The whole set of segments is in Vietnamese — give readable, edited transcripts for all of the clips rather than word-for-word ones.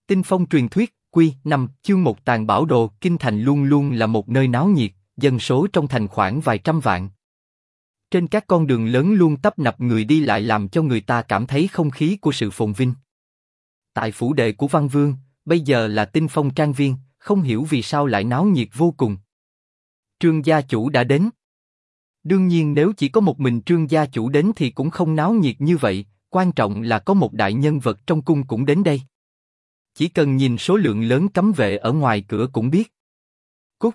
Tinh Phong truyền thuyết, Quy 5, chương 1 Tàng Bảo Đồ. Kinh thành luôn luôn là một nơi náo nhiệt, dân số trong thành khoảng vài trăm vạn. Trên các con đường lớn luôn tấp nập người đi lại làm cho người ta cảm thấy không khí của sự phồn vinh. Tại phủ đệ của Văn Vương, bây giờ là Tinh Phong Trang Viên, không hiểu vì sao lại náo nhiệt vô cùng. Trương gia chủ đã đến. Đương nhiên nếu chỉ có một mình Trương gia chủ đến thì cũng không náo nhiệt như vậy, quan trọng là có một đại nhân vật trong cung cũng đến đây. Chỉ cần nhìn số lượng lớn cấm vệ ở ngoài cửa cũng biết. Cút.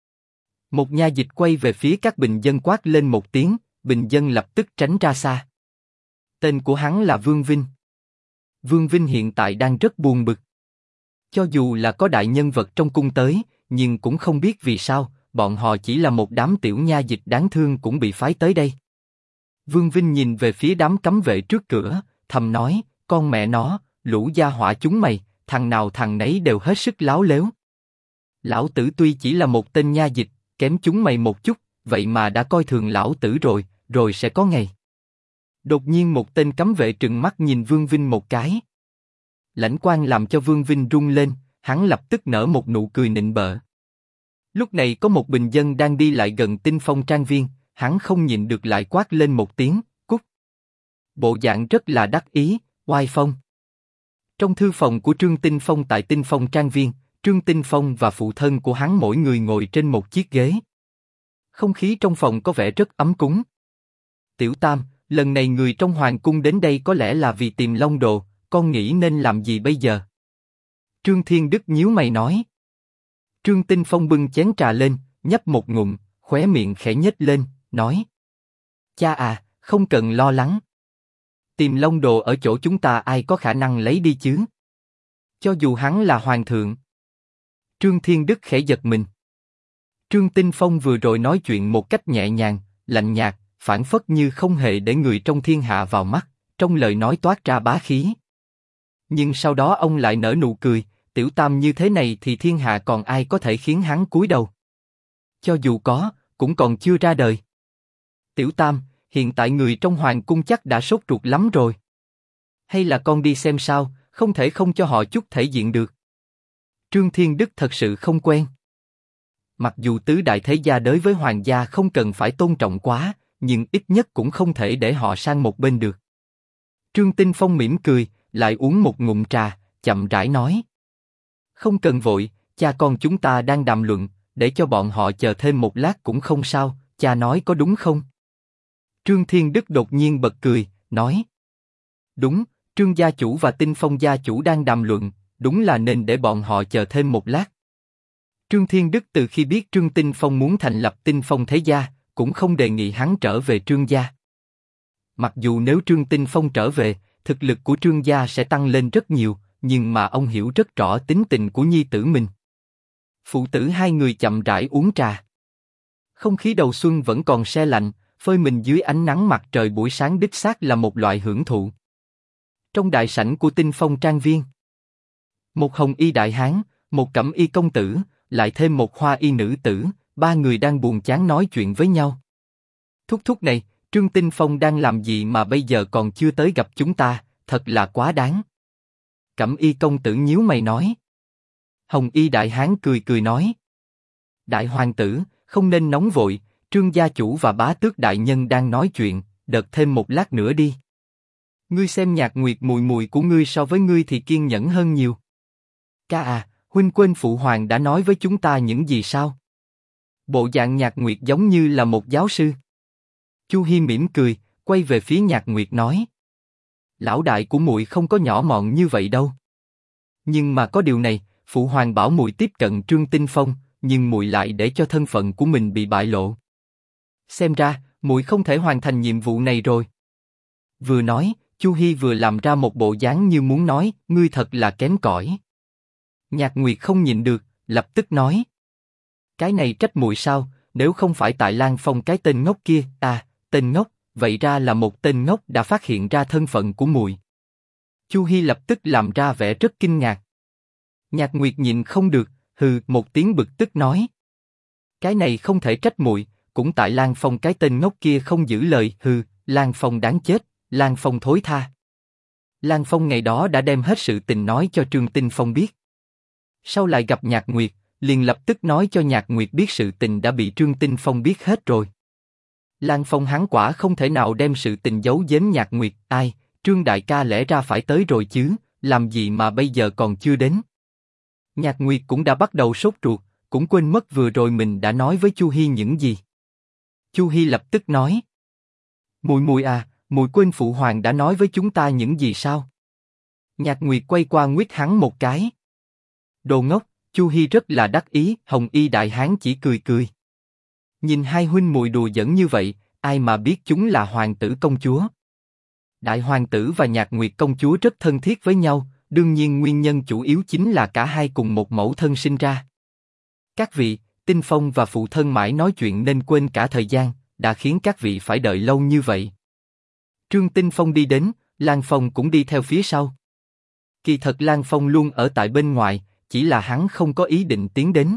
Một nha dịch quay về phía các bình dân quát lên một tiếng, bình dân lập tức tránh ra xa. Tên của hắn là Vương Vinh. Vương Vinh hiện tại đang rất buồn bực. Cho dù là có đại nhân vật trong cung tới, nhưng cũng không biết vì sao, bọn họ chỉ là một đám tiểu nha dịch đáng thương cũng bị phái tới đây. Vương Vinh nhìn về phía đám cấm vệ trước cửa, thầm nói, con mẹ nó, lũ gia hỏa chúng mày, thằng nào thằng nấy đều hết sức láo lếu. Lão tử tuy chỉ là một tên nha dịch, kém chúng mày một chút, vậy mà đã coi thường lão tử rồi sẽ có ngày. Đột nhiên một tên cấm vệ trừng mắt nhìn Vương Vinh một cái. Lãnh quang làm cho Vương Vinh run lên, hắn lập tức nở một nụ cười nịnh bợ. Lúc này có một bình dân đang đi lại gần Tinh Phong Trang Viên, hắn không nhịn được lại quát lên một tiếng, cút. Bộ dạng rất là đắc ý, oai phong. Trong thư phòng của Trương Tinh Phong tại Tinh Phong Trang Viên, Trương Tinh Phong và phụ thân của hắn mỗi người ngồi trên một chiếc ghế. Không khí trong phòng có vẻ rất ấm cúng. Tiểu Tam, lần này người trong hoàng cung đến đây có lẽ là vì tìm Long Đồ, con nghĩ nên làm gì bây giờ? Trương Thiên Đức nhíu mày nói. Trương Tinh Phong bưng chén trà lên, nhấp một ngụm, khóe miệng khẽ nhếch lên, nói: Cha à, không cần lo lắng. Tìm Long Đồ ở chỗ chúng ta ai có khả năng lấy đi chứ? Cho dù hắn là hoàng thượng. Trương Thiên Đức khẽ giật mình. Trương Tinh Phong vừa rồi nói chuyện một cách nhẹ nhàng, lạnh nhạt, phảng phất như không hề để người trong thiên hạ vào mắt, trong lời nói toát ra bá khí. Nhưng sau đó ông lại nở nụ cười, Tiểu Tam như thế này thì thiên hạ còn ai có thể khiến hắn cúi đầu? Cho dù có, cũng còn chưa ra đời. Tiểu Tam, hiện tại người trong hoàng cung chắc đã sốt ruột lắm rồi. Hay là con đi xem sao, không thể không cho họ chút thể diện được. Trương Thiên Đức thật sự không quen. Mặc dù tứ đại thế gia đối với hoàng gia không cần phải tôn trọng quá, nhưng ít nhất cũng không thể để họ sang một bên được. Trương Tinh Phong mỉm cười, lại uống một ngụm trà, chậm rãi nói: Không cần vội, cha con chúng ta đang đàm luận, để cho bọn họ chờ thêm một lát cũng không sao, cha nói có đúng không? Trương Thiên Đức đột nhiên bật cười, nói: Đúng, Trương gia chủ và Tinh Phong gia chủ đang đàm luận, đúng là nên để bọn họ chờ thêm một lát. Trương Thiên Đức từ khi biết Trương Tinh Phong muốn thành lập Tinh Phong thế gia, cũng không đề nghị hắn trở về Trương gia. Mặc dù nếu Trương Tinh Phong trở về, thực lực của Trương gia sẽ tăng lên rất nhiều, nhưng mà ông hiểu rất rõ tính tình của nhi tử mình. Phụ tử hai người chậm rãi uống trà. Không khí đầu xuân vẫn còn se lạnh, phơi mình dưới ánh nắng mặt trời buổi sáng đích xác là một loại hưởng thụ. Trong đại sảnh của Tinh Phong Trang Viên, một hồng y đại hán, một cẩm y công tử, lại thêm một hoa y nữ tử, ba người đang buồn chán nói chuyện với nhau. Thúc thúc này, Trương Tinh Phong đang làm gì mà bây giờ còn chưa tới gặp chúng ta, thật là quá đáng. Cẩm y công tử nhíu mày nói. Hồng y đại hán cười cười nói: Đại hoàng tử, không nên nóng vội, Trương gia chủ và bá tước đại nhân đang nói chuyện, đợi thêm một lát nữa đi. Ngươi xem Nhạc Nguyệt mùi mùi của ngươi so với ngươi thì kiên nhẫn hơn nhiều. Ca à, huynh quên phụ hoàng đã nói với chúng ta những gì sao? Bộ dạng Nhạc Nguyệt giống như là một giáo sư. Chu Hi mỉm cười, quay về phía Nhạc Nguyệt nói: Lão đại của muội không có nhỏ mọn như vậy đâu. Nhưng mà có điều này, phụ hoàng bảo muội tiếp cận Trương Tinh Phong, nhưng muội lại để cho thân phận của mình bị bại lộ. Xem ra, muội không thể hoàn thành nhiệm vụ này rồi. Vừa nói, Chu Hi vừa làm ra một bộ dáng như muốn nói, ngươi thật là kém cỏi. Nhạc Nguyệt không nhịn được, lập tức nói: Cái này trách muội sao? Nếu không phải tại Lan Phong cái tên ngốc kia, tên ngốc, vậy ra là một tên ngốc đã phát hiện ra thân phận của muội. Chu Hi lập tức làm ra vẻ rất kinh ngạc. Nhạc Nguyệt nhìn không được, hừ một tiếng bực tức nói: Cái này không thể trách muội, cũng tại Lan Phong cái tên ngốc kia không giữ lời, hừ, Lan Phong đáng chết, Lan Phong thối tha. Lan Phong ngày đó đã đem hết sự tình nói cho Trương Tinh Phong biết. Sau lại gặp Nhạc Nguyệt, liền lập tức nói cho Nhạc Nguyệt biết sự tình đã bị Trương Tinh Phong biết hết rồi. Lan Phong hắn quả không thể nào đem sự tình giấu giếm Nhạc Nguyệt, ai, Trương đại ca lẽ ra phải tới rồi chứ, làm gì mà bây giờ còn chưa đến. Nhạc Nguyệt cũng đã bắt đầu sốt ruột, cũng quên mất vừa rồi mình đã nói với Chu Hi những gì. Chu Hi lập tức nói: Mùi mùi à, mùi quên phụ hoàng đã nói với chúng ta những gì sao? Nhạc Nguyệt quay qua nguyết hắn một cái. Đồ ngốc, Chu Hi rất là đắc ý, Hồng Y đại hán chỉ cười cười. Nhìn hai huynh muội đùa giỡn như vậy, ai mà biết chúng là hoàng tử công chúa. Đại hoàng tử và Nhạc Nguyệt công chúa rất thân thiết với nhau, đương nhiên nguyên nhân chủ yếu chính là cả hai cùng một mẫu thân sinh ra. Các vị, Tinh Phong và phụ thân mãi nói chuyện nên quên cả thời gian, đã khiến các vị phải đợi lâu như vậy. Trương Tinh Phong đi đến, Lan Phong cũng đi theo phía sau. Kỳ thật Lan Phong luôn ở tại bên ngoài, chỉ là hắn không có ý định tiến đến.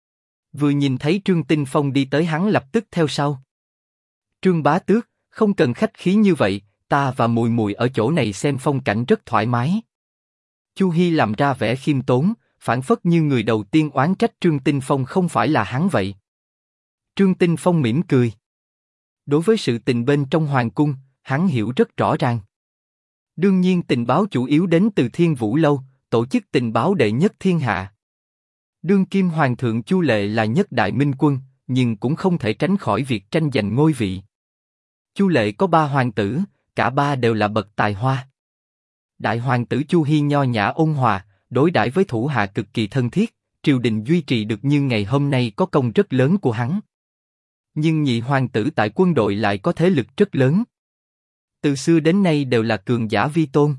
Vừa nhìn thấy Trương Tinh Phong đi tới hắn lập tức theo sau. Trương bá tước, không cần khách khí như vậy, ta và mùi mùi ở chỗ này xem phong cảnh rất thoải mái. Chu Hi làm ra vẻ khiêm tốn, phảng phất như người đầu tiên oán trách Trương Tinh Phong không phải là hắn vậy. Trương Tinh Phong mỉm cười. Đối với sự tình bên trong hoàng cung, hắn hiểu rất rõ ràng. Đương nhiên tình báo chủ yếu đến từ Thiên Vũ Lâu, tổ chức tình báo đệ nhất thiên hạ. Đương kim hoàng thượng Chu Lệ là nhất đại minh quân, nhưng cũng không thể tránh khỏi việc tranh giành ngôi vị. Chu Lệ có 3 hoàng tử, cả 3 đều là bậc tài hoa. Đại hoàng tử Chu Hi nho nhã ôn hòa, đối đãi với thủ hạ cực kỳ thân thiết, triều đình duy trì được như ngày hôm nay có công rất lớn của hắn. Nhưng nhị hoàng tử tại quân đội lại có thế lực rất lớn. Từ xưa đến nay đều là cường giả vi tôn.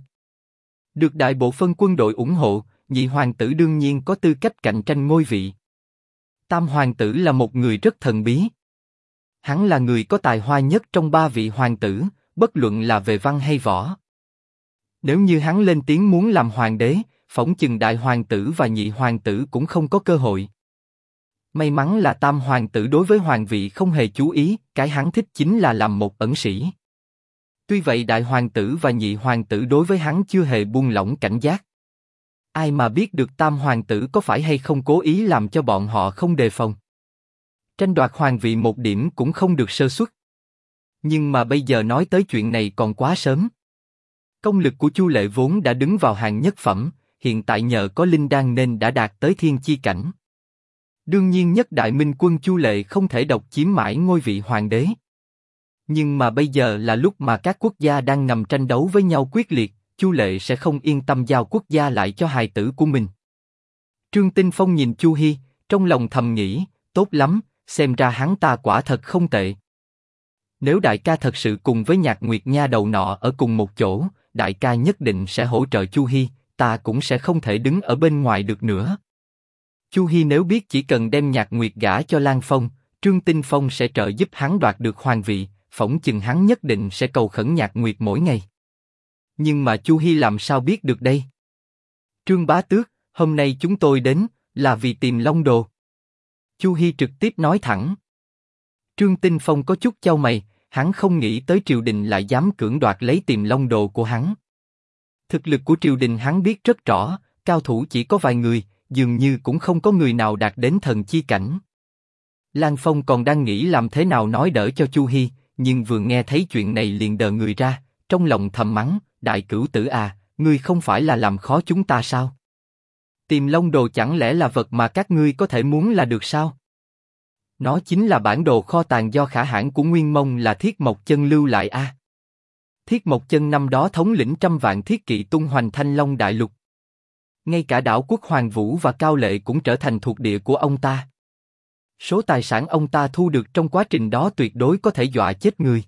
Được đại bộ phân quân đội ủng hộ, nhị hoàng tử đương nhiên có tư cách cạnh tranh ngôi vị. Tam hoàng tử là một người rất thần bí. Hắn là người có tài hoa nhất trong 3 vị hoàng tử, bất luận là về văn hay võ. Nếu như hắn lên tiếng muốn làm hoàng đế, phỏng chừng đại hoàng tử và nhị hoàng tử cũng không có cơ hội. May mắn là tam hoàng tử đối với hoàng vị không hề chú ý, cái hắn thích chính là làm một ẩn sĩ. Tuy vậy đại hoàng tử và nhị hoàng tử đối với hắn chưa hề buông lỏng cảnh giác. Ai mà biết được tam hoàng tử có phải hay không cố ý làm cho bọn họ không đề phòng. Tranh đoạt hoàng vị một điểm cũng không được sơ suất. Nhưng mà bây giờ nói tới chuyện này còn quá sớm. Công lực của Chu Lệ vốn đã đứng vào hàng nhất phẩm, hiện tại nhờ có linh đan nên đã đạt tới thiên chi cảnh. Đương nhiên nhất đại minh quân Chu Lệ không thể độc chiếm mãi ngôi vị hoàng đế. Nhưng mà bây giờ là lúc mà các quốc gia đang ngầm tranh đấu với nhau quyết liệt, Chu Lệ sẽ không yên tâm giao quốc gia lại cho hài tử của mình. Trương Tinh Phong nhìn Chu Hi, trong lòng thầm nghĩ, tốt lắm, xem ra hắn ta quả thật không tệ. Nếu đại ca thật sự cùng với Nhạc Nguyệt nha đầu nọ ở cùng một chỗ, đại ca nhất định sẽ hỗ trợ Chu Hi, ta cũng sẽ không thể đứng ở bên ngoài được nữa. Chu Hi nếu biết chỉ cần đem Nhạc Nguyệt gả cho Lan Phong, Trương Tinh Phong sẽ trợ giúp hắn đoạt được hoàng vị, phỏng chừng hắn nhất định sẽ cầu khẩn Nhạc Nguyệt mỗi ngày. Nhưng mà Chu Hi làm sao biết được đây? Trương bá tước, hôm nay chúng tôi đến là vì tìm Long Đồ. Chu Hi trực tiếp nói thẳng. Trương Tinh Phong có chút chau mày, hắn không nghĩ tới triều đình lại dám cưỡng đoạt lấy tìm Long Đồ của hắn. Thực lực của triều đình hắn biết rất rõ, cao thủ chỉ có vài người, dường như cũng không có người nào đạt đến thần chi cảnh. Lan Phong còn đang nghĩ làm thế nào nói đỡ cho Chu Hi, nhưng vừa nghe thấy chuyện này liền đờ người ra, trong lòng thầm mắng, đại cửu tử à, ngươi không phải là làm khó chúng ta sao? Tìm Long Đồ chẳng lẽ là vật mà các ngươi có thể muốn là được sao? Nó chính là bản đồ kho tàng do khả hãn của Nguyên Mông là Thiết Mộc Chân lưu lại a. Thiết Mộc Chân năm đó thống lĩnh trăm vạn thiết kỵ tung hoành Thanh Long Đại Lục. Ngay cả đảo quốc Hoàng Vũ và Cao Lệ cũng trở thành thuộc địa của ông ta. Số tài sản ông ta thu được trong quá trình đó tuyệt đối có thể dọa chết người.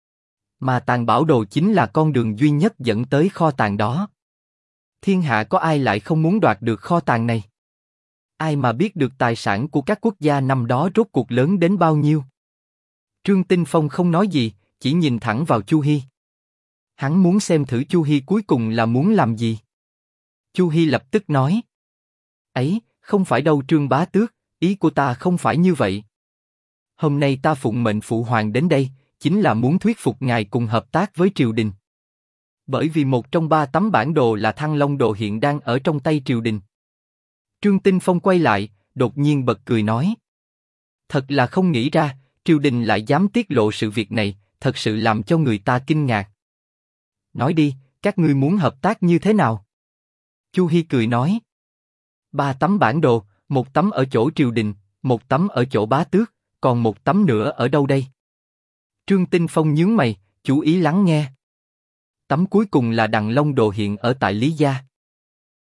Mà tàng bảo đồ chính là con đường duy nhất dẫn tới kho tàng đó. Thiên hạ có ai lại không muốn đoạt được kho tàng này? Ai mà biết được tài sản của các quốc gia năm đó rốt cuộc lớn đến bao nhiêu? Trương Tinh Phong không nói gì, chỉ nhìn thẳng vào Chu Hi. Hắn muốn xem thử Chu Hi cuối cùng là muốn làm gì. Chu Hi lập tức nói. Ấy, không phải đâu Trương bá tước, ý của ta không phải như vậy. Hôm nay ta phụng mệnh phụ hoàng đến đây, chính là muốn thuyết phục ngài cùng hợp tác với triều đình. Bởi vì một trong 3 tấm bản đồ là Thăng Long Đồ hiện đang ở trong tay triều đình. Trương Tinh Phong quay lại, đột nhiên bật cười nói. Thật là không nghĩ ra, triều đình lại dám tiết lộ sự việc này, thật sự làm cho người ta kinh ngạc. Nói đi, các ngươi muốn hợp tác như thế nào? Chu Hi cười nói. 3 tấm bản đồ, 1 tấm ở chỗ triều đình, 1 tấm ở chỗ bá tước, còn 1 tấm nữa ở đâu đây? Trương Tinh Phong nhướng mày, chú ý lắng nghe. Tấm cuối cùng là Đằng Long Đồ hiện ở tại Lý Gia.